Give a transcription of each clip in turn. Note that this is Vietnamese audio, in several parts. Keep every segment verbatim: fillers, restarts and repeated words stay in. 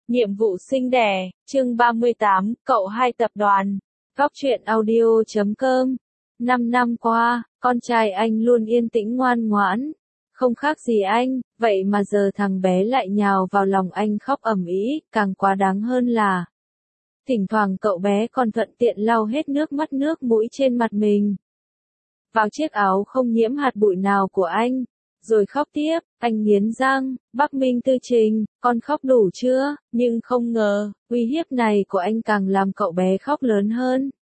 Nhiệm vụ sinh đẻ, chương ba mươi tám, cậu hai tập đoàn. Góc truyện audio chấm com. Năm năm qua, con trai anh luôn yên tĩnh ngoan ngoãn. Không khác gì anh, vậy mà giờ thằng bé lại nhào vào lòng anh khóc ầm ĩ, càng quá đáng hơn là thỉnh thoảng cậu bé còn thuận tiện lau hết nước mắt nước mũi trên mặt mình vào chiếc áo không nhiễm hạt bụi nào của anh, rồi khóc tiếp. Anh nghiến răng, Bắc Minh Tư Trình, con khóc đủ chưa? Nhưng không ngờ, uy hiếp này của anh càng làm cậu bé khóc lớn hơn.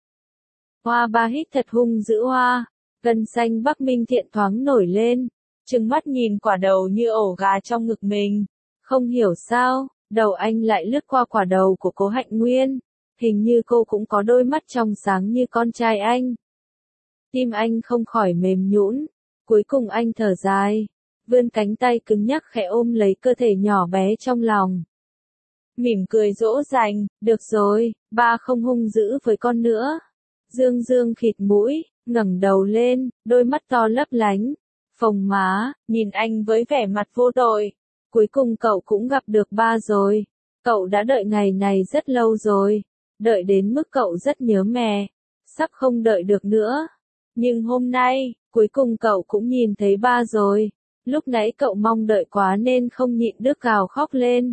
Hoa ba hít thật hung dữ hoa, gân xanh Bắc Minh Thiện thoáng nổi lên, trừng mắt nhìn quả đầu như ổ gà trong ngực mình. Không hiểu sao, đầu anh lại lướt qua quả đầu của Cố Hạnh Nguyên, hình như cô cũng có đôi mắt trong sáng như con trai anh. Tim anh không khỏi mềm nhũn, cuối cùng anh thở dài, vươn cánh tay cứng nhắc khẽ ôm lấy cơ thể nhỏ bé trong lòng. Mỉm cười dỗ dành, được rồi, ba không hung dữ với con nữa. Dương Dương khịt mũi, ngẩng đầu lên, đôi mắt to lấp lánh, phồng má, nhìn anh với vẻ mặt vô tội. Cuối cùng cậu cũng gặp được ba rồi. Cậu đã đợi ngày này rất lâu rồi, đợi đến mức cậu rất nhớ mẹ, sắp không đợi được nữa. Nhưng hôm nay, cuối cùng cậu cũng nhìn thấy ba rồi. Lúc nãy cậu mong đợi quá nên không nhịn được gào khóc lên.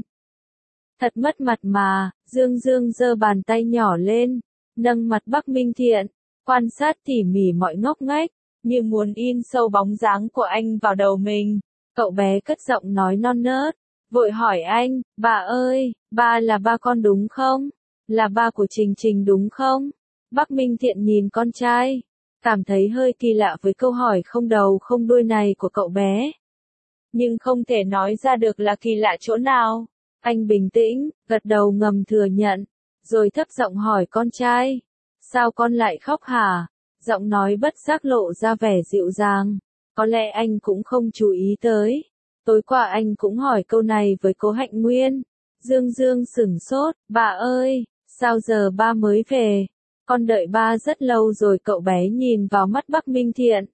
Thật mất mặt mà. Dương Dương giơ bàn tay nhỏ lên, nâng mặt Bắc Minh Thiện, quan sát tỉ mỉ mọi ngóc ngách, như muốn in sâu bóng dáng của anh vào đầu mình. Cậu bé cất giọng nói non nớt, vội hỏi anh, bà ơi, ba là ba con đúng không? Là ba của Trình Trình đúng không? Bắc Minh Thiện nhìn con trai, cảm thấy hơi kỳ lạ với câu hỏi không đầu không đuôi này của cậu bé. Nhưng không thể nói ra được là kỳ lạ chỗ nào. Anh bình tĩnh, gật đầu ngầm thừa nhận, rồi thấp giọng hỏi con trai, sao con lại khóc hả? Giọng nói bất giác lộ ra vẻ dịu dàng. Có lẽ anh cũng không chú ý tới. Tối qua anh cũng hỏi câu này với Cố Hạnh Nguyên. Dương Dương sửng sốt, bà ơi, sao giờ ba mới về? Con đợi ba rất lâu rồi. Cậu bé nhìn vào mắt Bắc Minh Thiện,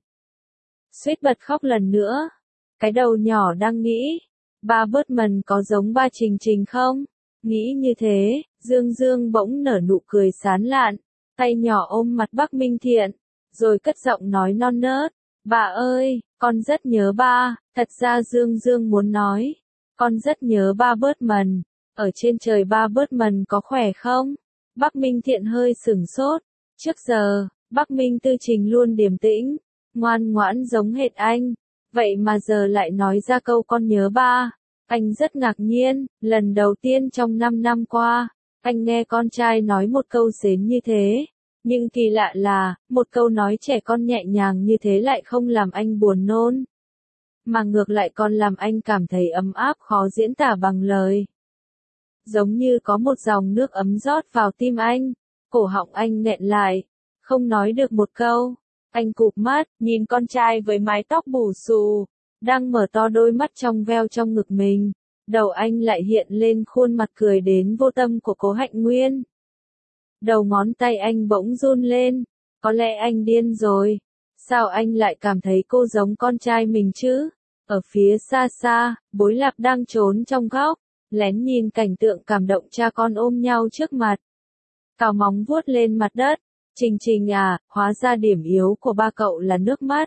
suýt bật khóc lần nữa. Cái đầu nhỏ đang nghĩ, ba Bertman có giống ba Trình Trình không? Nghĩ như thế, Dương Dương bỗng nở nụ cười sán lạn, tay nhỏ ôm mặt Bắc Minh Thiện, rồi cất giọng nói non nớt, bà ơi, con rất nhớ ba. Thật ra Dương Dương muốn nói, con rất nhớ ba Bertman, ở trên trời ba Bertman có khỏe không? Bắc Minh Thiện hơi sửng sốt, trước giờ, Bắc Minh Tư Trình luôn điềm tĩnh, ngoan ngoãn giống hệt anh, vậy mà giờ lại nói ra câu con nhớ ba. Anh rất ngạc nhiên, lần đầu tiên trong năm năm qua, anh nghe con trai nói một câu xến như thế. Nhưng kỳ lạ là, một câu nói trẻ con nhẹ nhàng như thế lại không làm anh buồn nôn, mà ngược lại còn làm anh cảm thấy ấm áp khó diễn tả bằng lời. Giống như có một dòng nước ấm rót vào tim anh, cổ họng anh nghẹn lại, không nói được một câu. Anh cụp mắt, nhìn con trai với mái tóc bù xù, đang mở to đôi mắt trong veo trong ngực mình. Đầu anh lại hiện lên khuôn mặt cười đến vô tâm của Cố Hạnh Nguyên. Đầu ngón tay anh bỗng run lên, có lẽ anh điên rồi. Sao anh lại cảm thấy cô giống con trai mình chứ? Ở phía xa xa, Bối Lạp đang trốn trong góc, lén nhìn cảnh tượng cảm động cha con ôm nhau trước mặt. Cào móng vuốt lên mặt đất. Trình Trình à, hóa ra điểm yếu của ba cậu là nước mắt.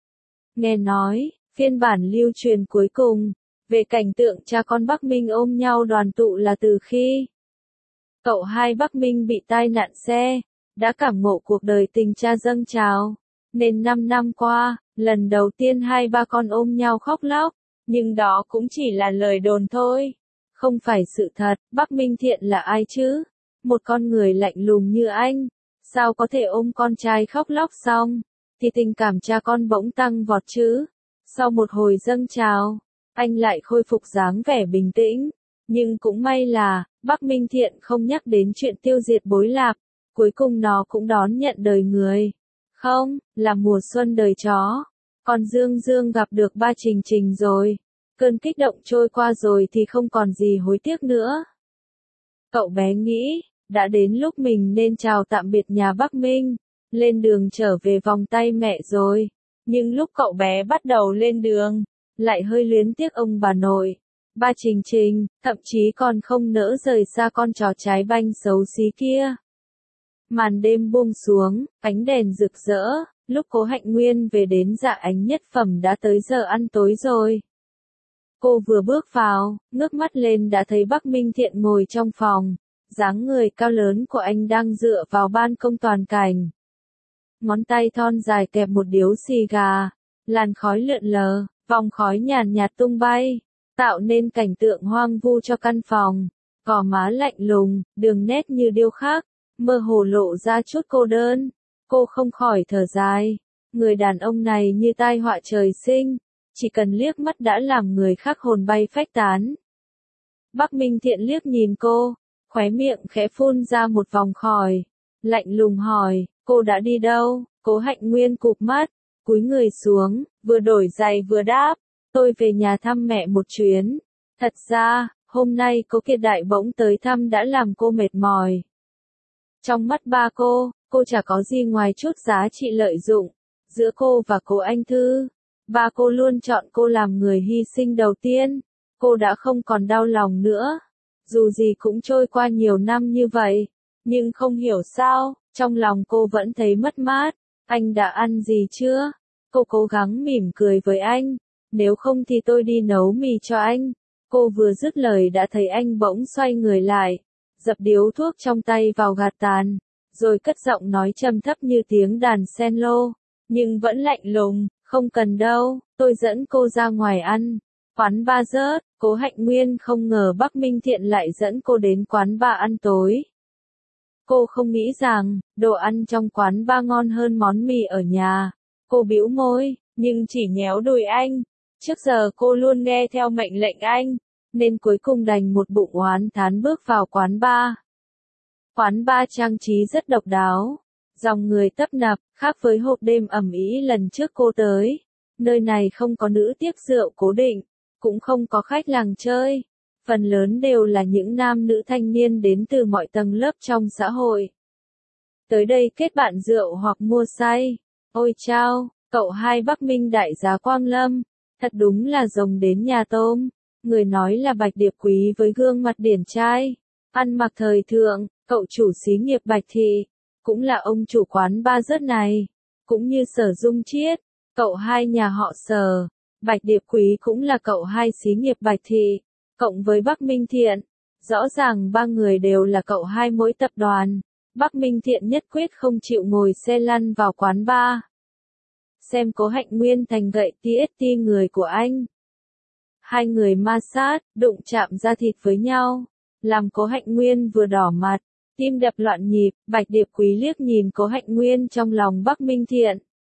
Nghe nói, phiên bản lưu truyền cuối cùng, về cảnh tượng cha con Bắc Minh ôm nhau đoàn tụ là từ khi cậu hai Bắc Minh bị tai nạn xe, đã cảm ngộ cuộc đời tình cha dâng trào. Nên năm năm qua, lần đầu tiên hai ba con ôm nhau khóc lóc, nhưng đó cũng chỉ là lời đồn thôi. Không phải sự thật. Bắc Minh Thiện là ai chứ? Một con người lạnh lùng như anh, sao có thể ôm con trai khóc lóc xong, thì tình cảm cha con bỗng tăng vọt chứ? Sau một hồi dâng trào, anh lại khôi phục dáng vẻ bình tĩnh. Nhưng cũng may là, Bắc Minh Thiện không nhắc đến chuyện tiêu diệt Bối Lạp, cuối cùng nó cũng đón nhận đời người. Không, là mùa xuân đời chó. Còn Dương Dương gặp được ba Trình Trình rồi. Cơn kích động trôi qua rồi thì không còn gì hối tiếc nữa. Cậu bé nghĩ, đã đến lúc mình nên chào tạm biệt nhà Bắc Minh, lên đường trở về vòng tay mẹ rồi. Nhưng lúc cậu bé bắt đầu lên đường, lại hơi luyến tiếc ông bà nội. Ba Trình Trình, thậm chí còn không nỡ rời xa con chó trái banh xấu xí kia. Màn đêm buông xuống, ánh đèn rực rỡ, lúc Cố Hạnh Nguyên về đến Dạ Ánh Nhất Phẩm đã tới giờ ăn tối rồi. Cô vừa bước vào, ngước mắt lên đã thấy Bắc Minh Thiện ngồi trong phòng, dáng người cao lớn của anh đang dựa vào ban công toàn cảnh. Ngón tay thon dài kẹp một điếu xì gà, làn khói lượn lờ, vòng khói nhàn nhạt tung bay, tạo nên cảnh tượng hoang vu cho căn phòng. Gò má lạnh lùng, đường nét như điêu khắc, mơ hồ lộ ra chút cô đơn. Cô không khỏi thở dài, người đàn ông này như tai họa trời sinh, chỉ cần liếc mắt đã làm người khác hồn bay phách tán. Bắc Minh Thiện liếc nhìn cô, khóe miệng khẽ phun ra một vòng khói, lạnh lùng hỏi, cô đã đi đâu? Cố Hạnh Nguyên cụp mắt, cúi người xuống, vừa đổi giày vừa đáp, tôi về nhà thăm mẹ một chuyến. Thật ra, hôm nay Cố Kiệt Đại bỗng tới thăm đã làm cô mệt mỏi. Trong mắt ba cô, cô chả có gì ngoài chút giá trị lợi dụng. Giữa cô và Cố Anh Thư, ba cô luôn chọn cô làm người hy sinh đầu tiên. Cô đã không còn đau lòng nữa. Dù gì cũng trôi qua nhiều năm như vậy, nhưng không hiểu sao, trong lòng cô vẫn thấy mất mát. Anh đã ăn gì chưa? Cô cố gắng mỉm cười với anh. Nếu không thì tôi đi nấu mì cho anh. Cô vừa dứt lời đã thấy anh bỗng xoay người lại, dập điếu thuốc trong tay vào gạt tàn, rồi cất giọng nói trầm thấp như tiếng đàn sen lô, nhưng vẫn lạnh lùng, không cần đâu, tôi dẫn cô ra ngoài ăn. Quán ba rớt, Cố Hạnh Nguyên không ngờ Bắc Minh Thiện lại dẫn cô đến quán ba ăn tối. Cô không nghĩ rằng, đồ ăn trong quán ba ngon hơn món mì ở nhà. Cô bĩu môi, nhưng chỉ nhéo đùi anh. Trước giờ cô luôn nghe theo mệnh lệnh anh, nên cuối cùng đành một bụng oán thán bước vào quán ba. Quán ba trang trí rất độc đáo, dòng người tấp nập, khác với hộp đêm ầm ĩ lần trước cô tới. Nơi này không có nữ tiếp rượu cố định, cũng không có khách làng chơi. Phần lớn đều là những nam nữ thanh niên đến từ mọi tầng lớp trong xã hội. Tới đây kết bạn rượu hoặc mua say. Ôi chao, cậu hai Bắc Minh đại giá Quang Lâm, thật đúng là rồng đến nhà tôm. Người nói là Bạch Điệp Quý với gương mặt điển trai, ăn mặc thời thượng, cậu chủ xí nghiệp Bạch Thị, cũng là ông chủ quán ba rớt này, cũng như Sở Dung Chiết, cậu hai nhà họ Sở. Bạch Điệp Quý cũng là cậu hai xí nghiệp Bạch Thị, cộng với Bắc Minh Thiện. Rõ ràng ba người đều là cậu hai mỗi tập đoàn. Bắc Minh Thiện nhất quyết không chịu ngồi xe lăn vào quán ba. Xem Cố Hạnh Nguyên thành gậy tê tê người của anh. Hai người ma sát, đụng chạm da thịt với nhau, làm Cố Hạnh Nguyên vừa đỏ mặt, tim đập loạn nhịp. Bạch Điệp Quý liếc nhìn Cố Hạnh Nguyên trong lòng Bắc Minh Thiện,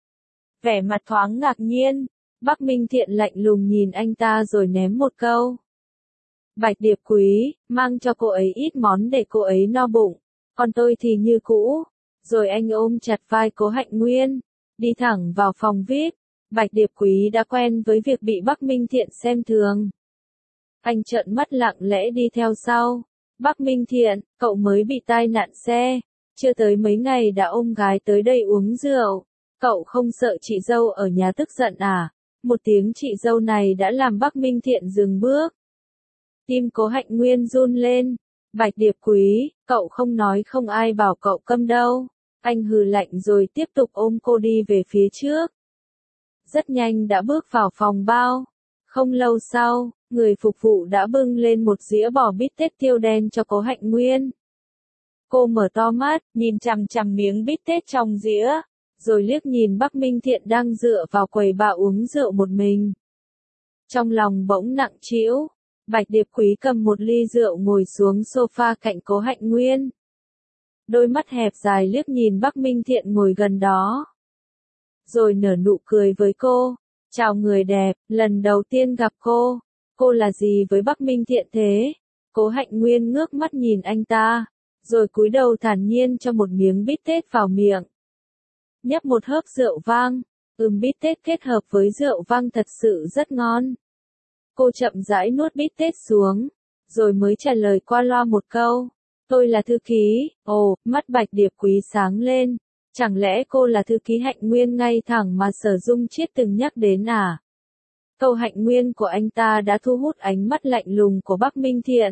vẻ mặt thoáng ngạc nhiên. Bắc Minh Thiện lạnh lùng nhìn anh ta rồi ném một câu. Bạch Điệp Quý, mang cho cô ấy ít món để cô ấy no bụng, còn tôi thì như cũ. Rồi anh ôm chặt vai Cố Hạnh Nguyên, đi thẳng vào phòng vi ai pi. Bạch Điệp Quý đã quen với việc bị Bắc Minh Thiện xem thường. Anh trợn mắt lặng lẽ đi theo sau. Bắc Minh Thiện, cậu mới bị tai nạn xe, chưa tới mấy ngày đã ôm gái tới đây uống rượu. Cậu không sợ chị dâu ở nhà tức giận à? Một tiếng chị dâu này đã làm Bắc Minh Thiện dừng bước. Tim Cố Hạnh Nguyên run lên. Bạch Điệp Quý, cậu không nói không ai bảo cậu câm đâu. Anh hừ lạnh rồi tiếp tục ôm cô đi về phía trước. Rất nhanh đã bước vào phòng bao. Không lâu sau, người phục vụ đã bưng lên một dĩa bò bít tết tiêu đen cho Cố Hạnh Nguyên. Cô mở to mắt, nhìn chằm chằm miếng bít tết trong dĩa, rồi liếc nhìn Bắc Minh Thiện đang dựa vào quầy bà uống rượu một mình. Trong lòng bỗng nặng trĩu. Bạch Điệp Quý cầm một ly rượu ngồi xuống sofa cạnh Cố Hạnh Nguyên. Đôi mắt hẹp dài liếc nhìn Bắc Minh Thiện ngồi gần đó. Rồi nở nụ cười với cô. Chào người đẹp, lần đầu tiên gặp cô. Cô là gì với Bắc Minh Thiện thế? Cố Hạnh Nguyên ngước mắt nhìn anh ta, rồi cúi đầu thản nhiên cho một miếng bít tết vào miệng. Nhấp một hớp rượu vang, ừm bít tết kết hợp với rượu vang thật sự rất ngon. Cô chậm rãi nuốt bít tết xuống, rồi mới trả lời qua loa một câu. Tôi là thư ký. Ồ, mắt Bạch Điệp Quý sáng lên. Chẳng lẽ cô là thư ký Hạnh Nguyên ngay thẳng mà Sở Dung Chiết từng nhắc đến à? Câu hạnh nguyên của anh ta đã thu hút ánh mắt lạnh lùng của Bắc Minh Thiện.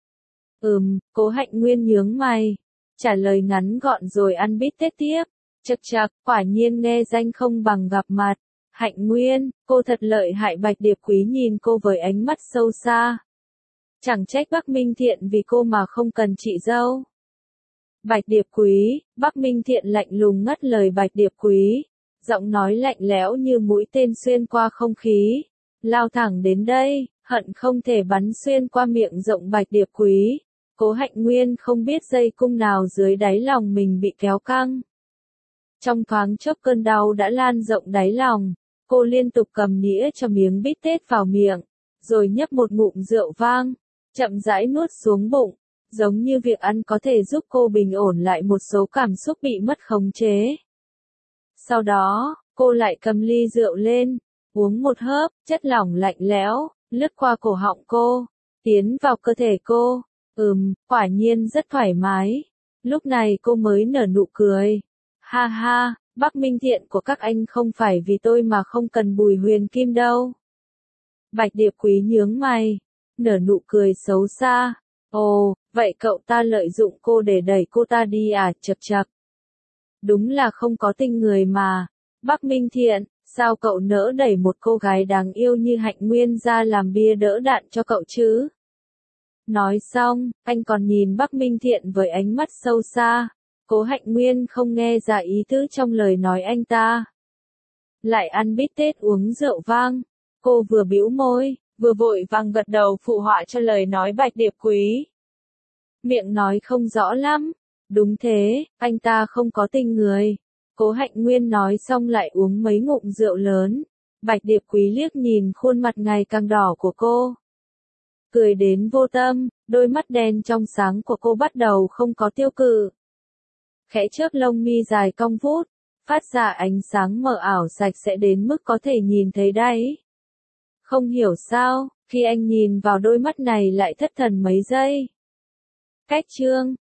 Ừm, Cố Hạnh Nguyên nhướng mày, trả lời ngắn gọn rồi ăn bít tết tiếp. Chậc chậc, quả nhiên nghe danh không bằng gặp mặt. Hạnh Nguyên, cô thật lợi hại. Bạch Điệp Quý nhìn cô với ánh mắt sâu xa. Chẳng trách Bắc Minh Thiện vì cô mà không cần chị dâu. Bạch Điệp Quý, Bắc Minh Thiện lạnh lùng ngắt lời Bạch Điệp Quý. Giọng nói lạnh lẽo như mũi tên xuyên qua không khí. Lao thẳng đến đây, hận không thể bắn xuyên qua miệng rộng Bạch Điệp Quý. Cố Hạnh Nguyên không biết dây cung nào dưới đáy lòng mình bị kéo căng. Trong thoáng chốc cơn đau đã lan rộng đáy lòng, cô liên tục cầm nĩa cho miếng bít tết vào miệng, rồi nhấp một ngụm rượu vang, chậm rãi nuốt xuống bụng, giống như việc ăn có thể giúp cô bình ổn lại một số cảm xúc bị mất khống chế. Sau đó, cô lại cầm ly rượu lên, uống một hớp, chất lỏng lạnh lẽo, lướt qua cổ họng cô, tiến vào cơ thể cô. Ừm, quả nhiên rất thoải mái. Lúc này cô mới nở nụ cười. Ha ha, Bắc Minh Thiện của các anh không phải vì tôi mà không cần Bùi Huyền Kim đâu. Bạch Điệp Quý nhướng mày, nở nụ cười xấu xa. Ồ, vậy cậu ta lợi dụng cô để đẩy cô ta đi à? Chậc chậc. Đúng là không có tình người mà. Bắc Minh Thiện, sao cậu nỡ đẩy một cô gái đáng yêu như Hạnh Nguyên ra làm bia đỡ đạn cho cậu chứ? Nói xong, anh còn nhìn Bắc Minh Thiện với ánh mắt sâu xa. Cố Hạnh Nguyên không nghe ra ý tứ trong lời nói anh ta. Lại ăn bít tết uống rượu vang. Cô vừa bĩu môi, vừa vội vàng gật đầu phụ họa cho lời nói Bạch Điệp Quý. Miệng nói không rõ lắm. Đúng thế, anh ta không có tình người. Cố Hạnh Nguyên nói xong lại uống mấy ngụm rượu lớn. Bạch Điệp Quý liếc nhìn khuôn mặt ngày càng đỏ của cô. Cười đến vô tâm, đôi mắt đen trong sáng của cô bắt đầu không có tiêu cự. Khẽ chớp lông mi dài cong vút, phát ra ánh sáng mờ ảo sạch sẽ đến mức có thể nhìn thấy đáy. Không hiểu sao, khi anh nhìn vào đôi mắt này lại thất thần mấy giây. Cách chương